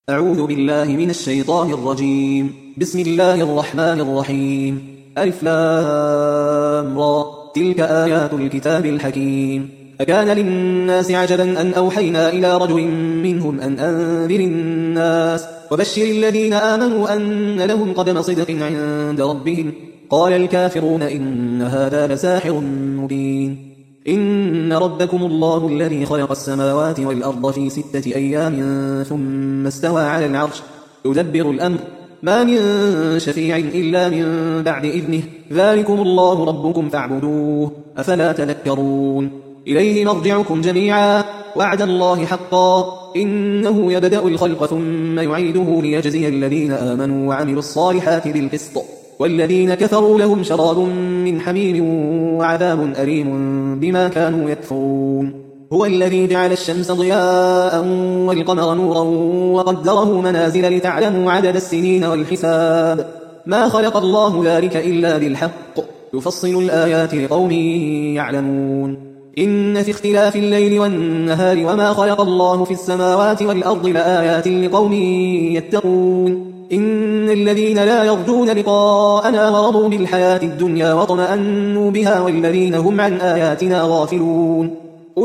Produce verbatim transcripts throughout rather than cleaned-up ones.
أعوذ بالله من الشيطان الرجيم. بسم الله الرحمن الرحيم. ألف لام را. تلك آيات الكتاب الحكيم. أكان للناس عجبا أن أوحينا إلى رجل منهم أن أنذر الناس وبشر الذين آمنوا أن لهم قدم صدق عند ربهم. قال الكافرون إن هذا لساحر مبين. إن ربكم الله الذي خلق السماوات والأرض في ستة أيام ثم استوى على العرش يدبر الأمر ما من شفيع إلا من بعد إذنه ذلكم الله ربكم فاعبدوه أفلا تذكرون. إليه مرجعكم جميعا وعد الله حقا إنه يبدأ الخلق ثم يعيده ليجزي الذين آمنوا وعملوا الصالحات بالقسط والذين كفروا لهم شراب من حميم وعذاب أليم بما كانوا يكفرون. هو الذي جعل الشمس ضياء والقمر نورا وقدره منازل لتعلموا عدد السنين والحساب ما خلق الله ذلك إلا بالحق يفصل الآيات لقوم يعلمون. إن في اختلاف الليل والنهار وما خلق الله في السماوات والأرض لآيات لقوم يتقون. إن الذين لا يرجون لقاءنا ورضوا بالحياة الدنيا واطمأنوا بها والذين هم عن آياتنا غافلون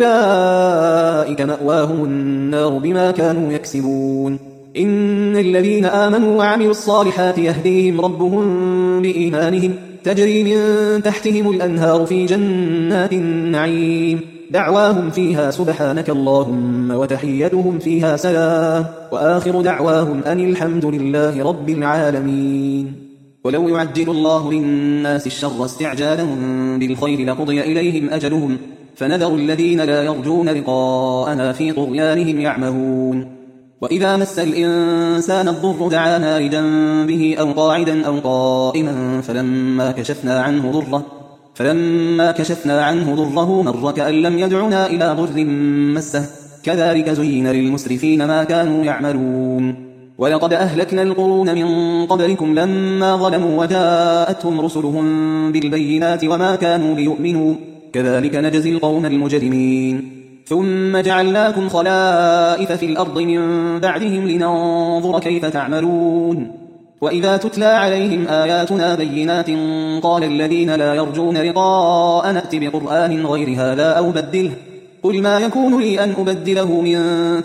أولئك مأواهم النار بما كانوا يكسبون. إن الذين آمنوا وعملوا الصالحات يهديهم ربهم بإيمانهم تجري من تحتهم الأنهار في جنات النعيم دعواهم فيها سبحانك اللهم وتحيتهم فيها سلام وآخر دعواهم أن الحمد لله رب العالمين. ولو يعجل الله للناس الشر استعجالهم بالخير لقضي إليهم أجلهم فنذر الذين لا يرجون لقاءنا في طغيانهم يعمهون. وإذا مس الإنسان الضر دعانا لجنبه أو قاعدا أو قائما فلما كشفنا عنه ضره فلما كشفنا عنه ضره مر كأن لم يدعنا إلى ضر مسه كذلك زين للمسرفين ما كانوا يعملون. ولقد أهلكنا القرون من قبلكم لما ظلموا وجاءتهم رسلهم بالبينات وما كانوا ليؤمنوا كذلك نجزي القوم المجرمين. ثم جعلناكم خلائف في الأرض من بعدهم لننظر كيف تعملون. وإذا تتلى عليهم آياتنا بينات قال الذين لا يرجون لقاء نأت بقرآن غير هذا أو بدله قل ما يكون لي أن أبدله من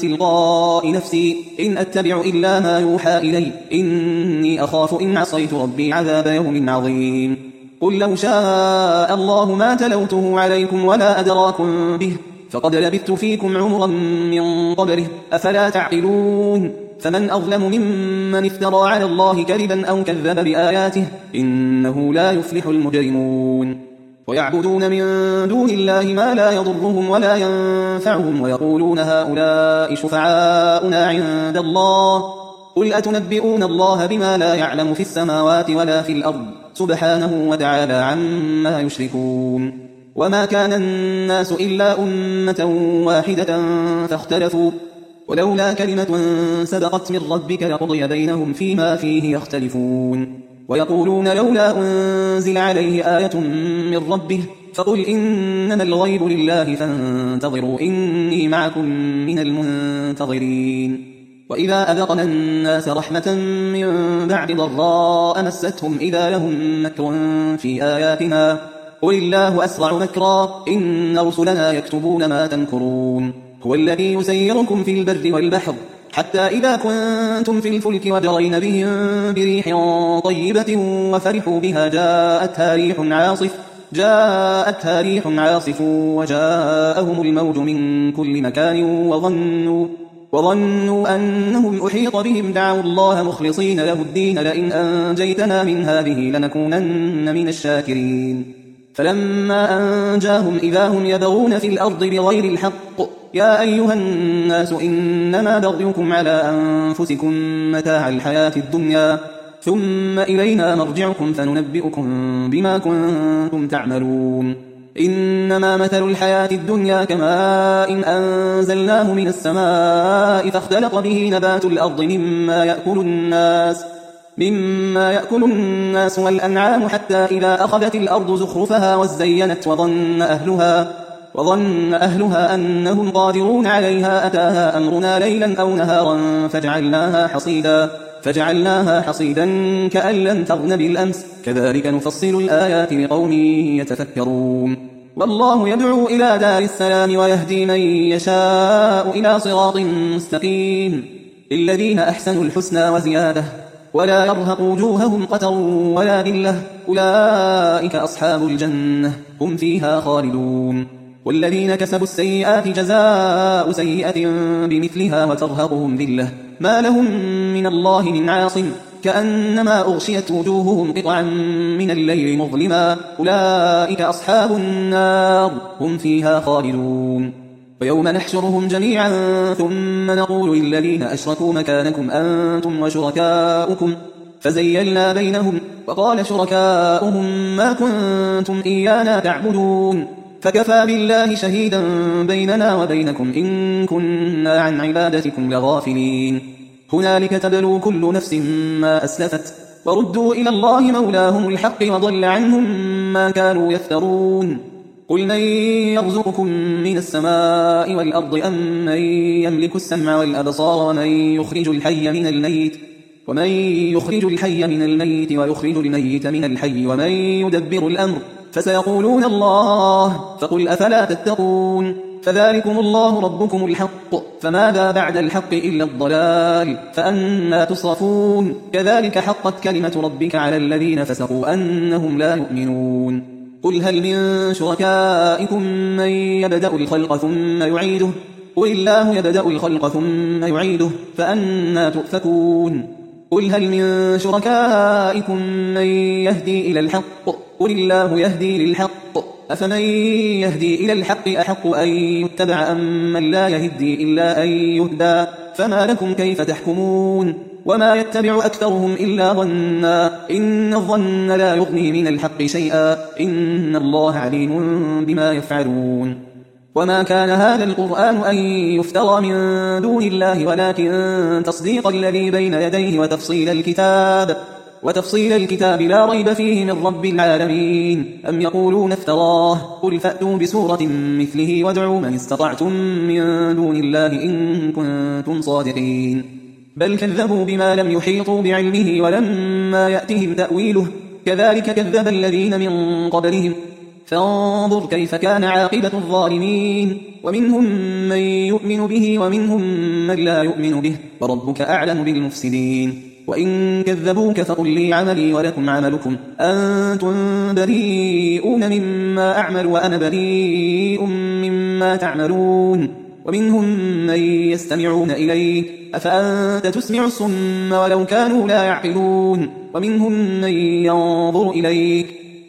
تلقاء نفسي إن أتبع إلا ما يوحى إلي إني أخاف إن عصيت ربي عذاب يوم عظيم. قل لو شاء الله ما تلوته عليكم ولا أدراكم به فقد لبثت فيكم عمرا من قبله أفلا تعقلون. فمن أظلم ممن افترى على الله كذبا أو كذب بآياته إنه لا يفلح المجرمون. ويعبدون من دون الله ما لا يضرهم ولا ينفعهم ويقولون هؤلاء شفعاؤنا عند الله قل أتنبئون الله بما لا يعلم في السماوات ولا في الأرض سبحانه وتعالى عما يشركون. وما كان الناس إلا أمة واحدة فاختلفوا ولولا كلمة سبقت من ربك لقضي بينهم فيما فيه يختلفون. ويقولون لولا أنزل عليه آية من ربه فقل إنما الغيب لله فانتظروا إني معكم من المنتظرين. وإذا أذقنا الناس رحمة من بعد ضراء مستهم إذا لهم مكر في آياتنا قل الله أسرع مكرا إن رسلنا يكتبون ما تمكرون. هو الذي يسيركم في البر والبحر حتى إذا كنتم في الفلك وجرين بهم بريح طيبة وفرحوا بها جاءتها ريح عاصف جاءتها ريح عاصف وجاءهم الموج من كل مكان وظنوا وظنوا أنهم أحيط بهم دعوا الله مخلصين له الدين لئن أنجيتنا من هذه لنكونن من الشاكرين. فلما أنجاهم إذا هم يبغون في الأرض بغير الحق يا أيها الناس إنما بغيكم على أنفسكم متاع الحياة الدنيا ثم إلينا مرجعكم فننبئكم بما كنتم تعملون. إنما مثل الحياة الدنيا كماء إن أنزلناه من السماء فاختلط به نبات الأرض مما يأكل الناس مما يأكل الناس والأنعام حتى إذا أخذت الأرض زخرفها وزينت وظن أهلها وظن أهلها أنهم قادرون عليها أتاها أمرنا ليلا أو نهارا فجعلناها حصيدا فجعلناها حصيدا كأن لم تغن بالأمس كذلك نفصل الآيات لقوم يتفكرون والله يدعو إلى دار السلام ويهدي من يشاء إلى صراط مستقيم للذين أحسنوا الحسنى وزيادة ولا يرهق وجوههم قتر ولا ذلة أولئك أصحاب الجنة هم فيها خالدون والذين كسبوا السيئات جزاء سيئة بمثلها وترهقهم ذلة ما لهم من الله من عاصم كأنما أغشيت وجوههم قطعا من الليل مظلما أولئك أصحاب النار هم فيها خالدون ويوم نحشرهم جميعا ثم نقول للذين أشركوا مكانكم أنتم وشركاؤكم فزيلنا بينهم وقال شركاؤهم ما كنتم إيانا تعبدون فكفى بالله شهيدا بيننا وبينكم إن كنا عن عبادتكم لغافلين هنالك تبلو كل نفس ما أسلفت وردوا إلى الله مولاهم الحق وضل عنهم ما كانوا يفترون قل من يرزقكم من السماء والأرض أم من يملك السمع والأبصار ومن يخرج الحي من الميت ومن يخرج الحي من الميت ويخرج الميت من الحي ومن يدبر الأمر فسيقولون الله فقل أفلا تتقون فذلكم الله ربكم الحق فماذا بعد الحق إلا الضلال فأنا تصرفون كذلك حقت كلمة ربك على الذين فسقوا أنهم لا يؤمنون قل هل من شركائكم من يبدأ الخلق ثم يعيده قل الله يبدأ الخلق ثم يعيده فأنا تؤفكون قل هل من شركائكم من يهدي إلى الحق قل الله يهدي للحق أفمن يهدي إلى الحق أحق أن يتبع أم من لا يهدي إلا أن يهدى فما لكم كيف تحكمون وما يتبع أكثرهم إلا ظنا إن الظن لا يغني من الحق شيئا إن الله عليم بما يفعلون وما كان هذا القرآن أن يفترى من دون الله ولكن تصديق الذي بين يديه وتفصيل الكتاب وتفصيل الكتاب لا ريب فيه من رب العالمين أم يقولون افتراه قل فأتوا بسورة مثله وادعوا من استطعتم من دون الله إن كنتم صادقين بل كذبوا بما لم يحيطوا بعلمه ولما يأتهم تأويله كذلك كذب الذين من قبلهم فانظر كيف كان عاقبة الظالمين ومنهم من يؤمن به ومنهم من لا يؤمن به وربك أعلم بالمفسدين وإن كذبوك فقل لي عملي ولكم عملكم أنتم بريئون مما أعمل وأنا بريء مما تعملون ومنهم من يستمعون إليك أفأنت تسمع الصم ولو كانوا لا يعقلون ومنهم من ينظر إليك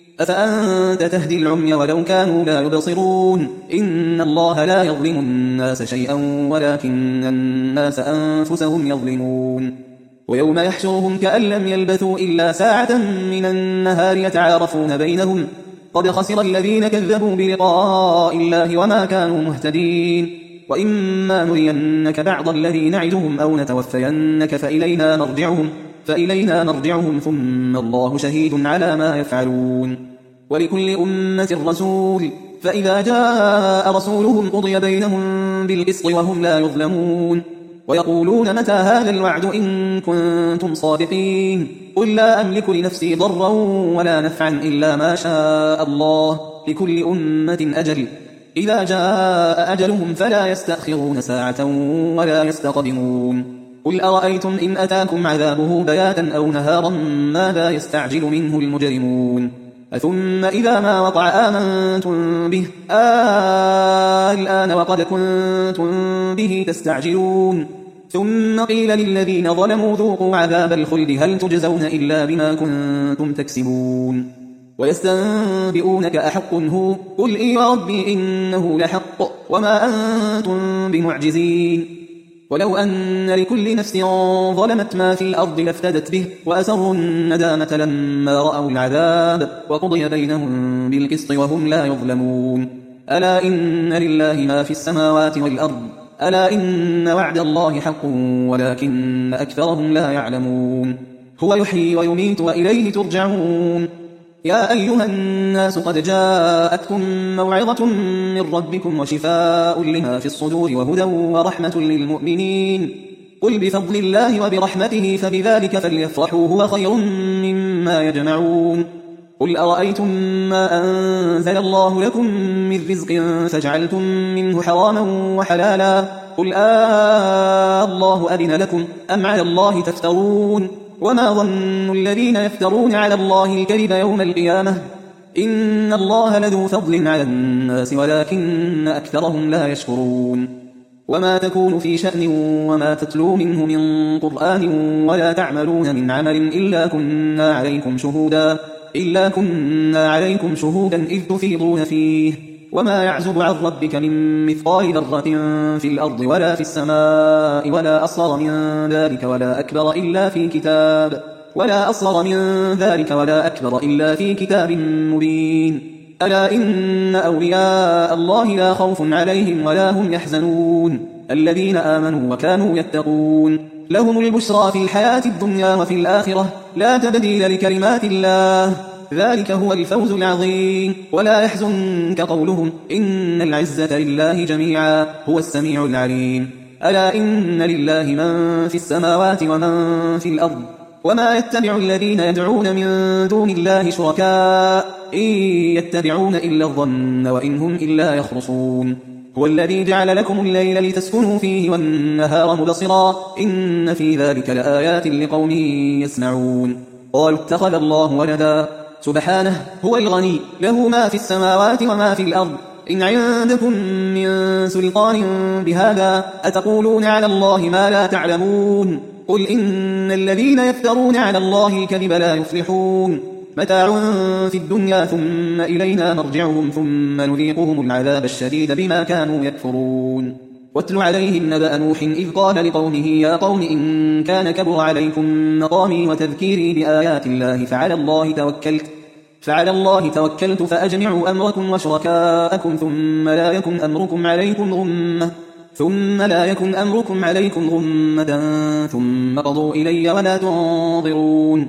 أفأنت تهدي العمي ولو كانوا لا يبصرون إن الله لا يظلم الناس شيئا ولكن الناس أنفسهم يظلمون ويوم يحشرهم كأن لم يلبثوا إلا ساعة من النهار يتعارفون بينهم قد خسر الذين كذبوا بلقاء الله وما كانوا مهتدين وإما نرينك بعض الذي نعدهم أو نتوفينك فإلينا مرجعهم فإلينا مرجعهم ثم الله شهيد على ما يفعلون ولكل أمة رسول فإذا جاء رسولهم قضي بينهم بالقسط وهم لا يظلمون ويقولون متى هذا الوعد إن كنتم صادقين قل لا أملك لنفسي ضرا ولا نفعا إلا ما شاء الله لكل أمة أجل إذا جاء أجلهم فلا يستأخرون ساعة ولا يستقدمون قل أرأيتم إن أتاكم عذابه بياتا أو نهارا ماذا يستعجل منه المجرمون ثم إذا ما وقع آمنتم به آه الآن وقد كنتم به تستعجلون ثم قيل للذين ظلموا ذوقوا عذاب الخلد هل تجزون إلا بما كنتم تكسبون ويستنبئونك أحق هو قل إي ربي إنه لحق وما أنتم بمعجزين ولو أن لكل نفس ظلمت ما في الأرض لافتدت به وأسروا الندامة لما رأوا العذاب وقضي بينهم بالقسط وهم لا يظلمون ألا إن لله ما في السماوات والأرض ألا إن وعد الله حق ولكن أكثرهم لا يعلمون هو يحيي ويميت وإليه ترجعون يا أيها الناس قد جاءتكم موعظة من ربكم وشفاء لما في الصدور وهدى ورحمة للمؤمنين قل بفضل الله وبرحمته فبذلك فليفرحوا هو خير مما يجمعون قل أرأيتم ما أنزل الله لكم من رزق فجعلتم منه حراما وحلالا قل آه الله أذن لكم أم على الله تفترون وما ظن الذين يفترون على الله الكذب يوم القيامة إن الله لذو فضل على الناس ولكن أكثرهم لا يشكرون وما تكون في شأن وما تتلو منه من قرآن ولا تعملون من عمل إلا كنا عليكم شهودا إلا كنا عليكم شهودا إذ تفيضون فيه وما يعزب عن ربك من مثقال ذرة في الأرض ولا في السماء ولا أصغر من ذلك ولا أكبر إلا في كتاب ولا أصغر من ذلك ولا أكبر إلا في كتاب مبين ألا إن أولياء الله لا خوف عليهم ولا هم يحزنون الذين آمنوا وكانوا يتقون لهم البشرى في الحياة الدنيا وفي الآخرة لا تبديل لكلمات الله ذلك هو الفوز العظيم ولا يحزنك قولهم إن العزة لله جميعا هو السميع العليم ألا إن لله من في السماوات ومن في الأرض وما يتبع الذين يدعون من دون الله شركاء إن يتبعون إلا الظن وإن هم إلا يخرصون هو الذي جعل لكم الليل لتسكنوا فيه والنهار مبصرا إن في ذلك لآيات لقوم يسمعون قالوا اتخذ الله ولدا سبحانه هو الغني له ما في السماوات وما في الأرض إن عندكم من سلطان بهذا أتقولون على الله ما لا تعلمون قل إن الذين يفترون على الله الكذب لا يفلحون متاع في الدنيا ثم إلينا مرجعهم ثم نذيقهم العذاب الشديد بما كانوا يكفرون واتل عليهم نبأ نوح إذ قال لقومه يا قوم إن كان كبر عليكم مقامي وتذكيري بآيات الله فعلى الله توكلت فعلى الله توكلت فأجمعوا أمركم وشركاءكم ثم لا يكن أمركم عليكم غمة ثم لا يكن أمركم عليكم غمة ثم قضوا إلي ولا تنظرون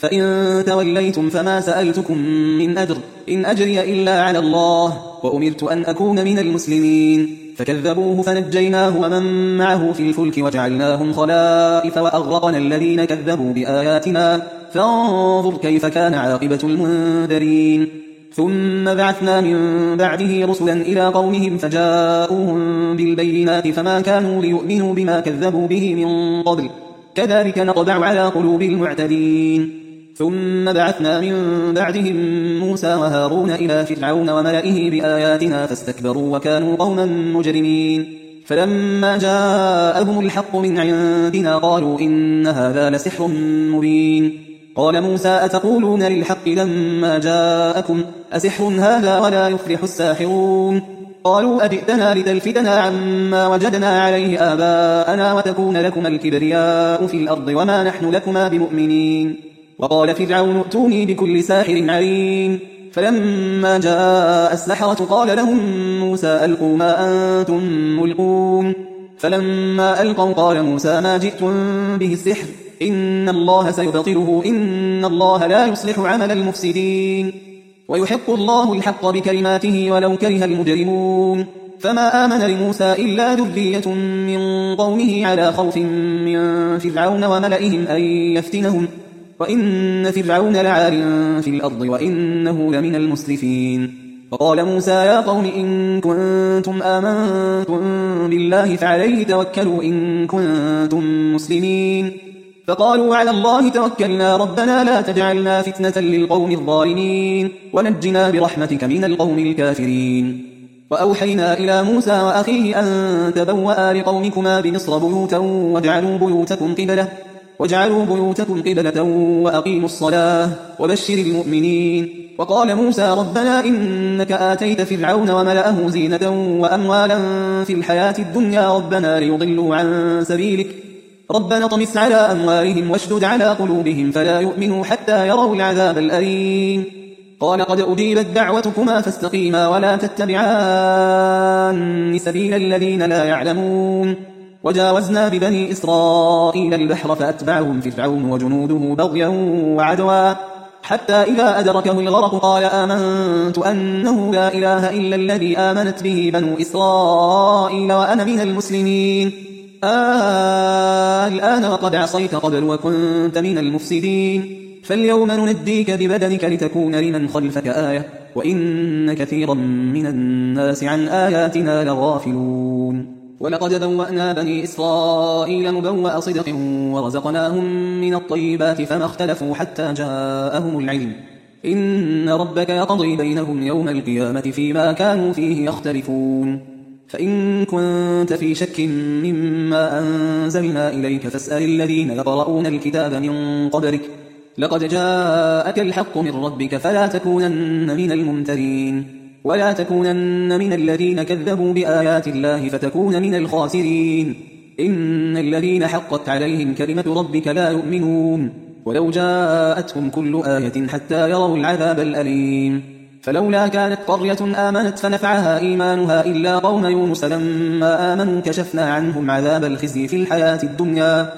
فإن توليتم فما سألتكم من أجر إن أجري إلا على الله وأمرت أن أكون من المسلمين فكذبوه فنجيناه ومن معه في الفلك وجعلناهم خلائف وأغرقنا الذين كذبوا بآياتنا فانظر كيف كان عاقبة المنذرين ثم بعثنا من بعده رسلا إلى قومهم فجاءوهم بالبينات فما كانوا ليؤمنوا بما كذبوا به من قبل كذلك نطبع على قلوب المعتدين ثم بعثنا من بعدهم موسى وهارون إلى فرعون وملئه بآياتنا فاستكبروا وكانوا قوما مجرمين فلما جاءهم الحق من عندنا قالوا إن هذا لسحر مبين قال موسى أتقولون للحق لما جاءكم أسحر هذا ولا يفلح الساحرون قالوا أجئتنا لتلفتنا عما وجدنا عليه آباءنا وتكون لكما الكبرياء في الأرض وما نحن لكما بمؤمنين وقال فرعون ائتوني بكل ساحر عليم فلما جاء السحرة قال لهم موسى ألقوا ما أنتم ملقون فلما ألقوا قال موسى ما جئتم به السحر إن الله سيبطله إن الله لا يصلح عمل المفسدين ويحق الله الحق بكلماته ولو كره المجرمون فما آمن لموسى إلا ذرية من قومه على خوف من فرعون وملئهم أن يفتنهم وإن فرعون لعال في الأرض وإنه لمن المسرفين فقال موسى يا قوم إن كنتم آمنتم بالله فعليه توكلوا إن كنتم مسلمين فقالوا على الله توكلنا ربنا لا تجعلنا فتنة للقوم الظالمين ونجنا برحمتك من القوم الكافرين وأوحينا إلى موسى وأخيه أن تبوأ لقومكما بمصر بيوتا واجعلوا بيوتكم قبلة واجعلوا بيوتكم قبلة وأقيموا الصلاة وبشر المؤمنين وقال موسى ربنا إنك آتيت فرعون وملأه زينة وأموالا في الحياة الدنيا ربنا ليضلوا عن سبيلك ربنا طمس على أموالهم واشدد على قلوبهم فلا يؤمنوا حتى يروا العذاب الأليم قال قد أجيبت دعوتكما فاستقيما ولا تتبعان سبيل الذين لا يعلمون وجاوزنا ببني إسرائيل البحر فأتبعهم فرعون وجنوده بغيا وعدوا حتى إذا أدركه الغرق قال آمنت أنه لا إله إلا الذي آمنت به بنو إسرائيل وأنا من المسلمين. آه الآن وقد عصيت قبل وكنت من المفسدين. فاليوم ننجيك ببدنك لتكون لمن خلفك آية وإن كثيرا من الناس عن آياتنا لغافلون. ولقد بوأنا بني إسرائيل مبوأ صدق ورزقناهم من الطيبات فما اختلفوا حتى جاءهم العلم إن ربك يقضي بينهم يوم القيامة فيما كانوا فيه يختلفون. فإن كنت في شك مما أنزلنا إليك فاسأل الذين يقرؤون الكتاب من قبلك لقد جاءك الحق من ربك فلا تكونن من الممترين ولا تكونن من الذين كذبوا بآيات الله فتكون من الخاسرين. إن الذين حقت عليهم كلمة ربك لا يؤمنون ولو جاءتهم كل آية حتى يروا العذاب الأليم. فلولا كانت قرية آمنت فنفعها إيمانها إلا قوم يونس لما آمنوا كشفنا عنهم عذاب الخزي في الحياة الدنيا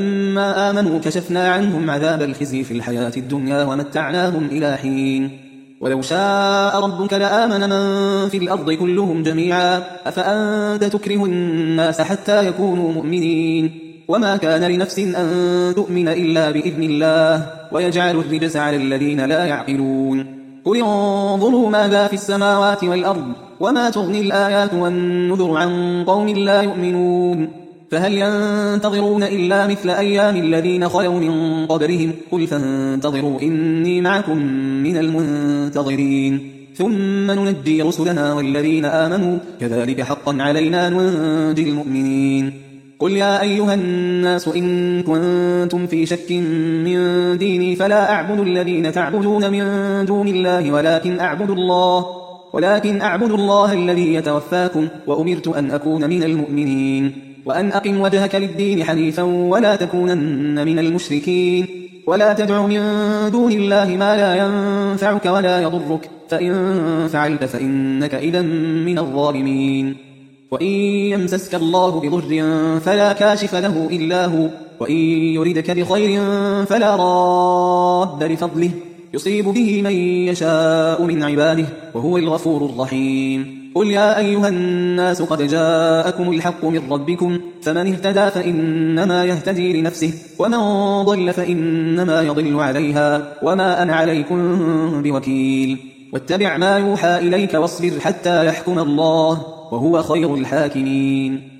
لما آمنوا كشفنا عنهم عذاب الخزي في الحياة الدنيا ومتعناهم إلى حين. ولو شاء ربك لآمن من في الأرض كلهم جميعا أفأنت تكره الناس حتى يكونوا مؤمنين. وما كان لنفس أن تؤمن إلا بإذن الله ويجعل الرجس على الذين لا يعقلون. قل انظروا ماذا في السماوات والأرض وما تغني الآيات والنذر عن قوم لا يؤمنون. فهل ينتظرون إلا مثل أيام الذين خلوا من قبلهم قل فانتظروا إني معكم من المنتظرين. ثم ننجي رسلنا والذين آمنوا كذلك حقا علينا ننجي المؤمنين. قل يا أيها الناس إن كنتم في شك من ديني فلا أعبد الذين تعبدون من دون الله ولكن أعبد الله ولكن أعبد الله الذي يتوفاكم وأمرت أن أكون من المؤمنين وأن أقم وجهك للدين حنيفا ولا تكونن من المشركين. ولا تدع من دون الله ما لا ينفعك ولا يضرك فإن فعلت فإنك إذا من الظالمين. وإن يمسسك الله بضر فلا كاشف له إلا هو وإن يردك بخير فلا راد لفضله يصيب به من يشاء من عباده وهو الغفور الرحيم. قل يا أيها الناس قد جاءكم الحق من ربكم فمن اهتدى فإنما يهتدي لنفسه ومن ضل فإنما يضل عليها وما أنا عليكم بوكيل. واتبع ما يوحى إليك واصبر حتى يحكم الله وهو خير الحاكمين.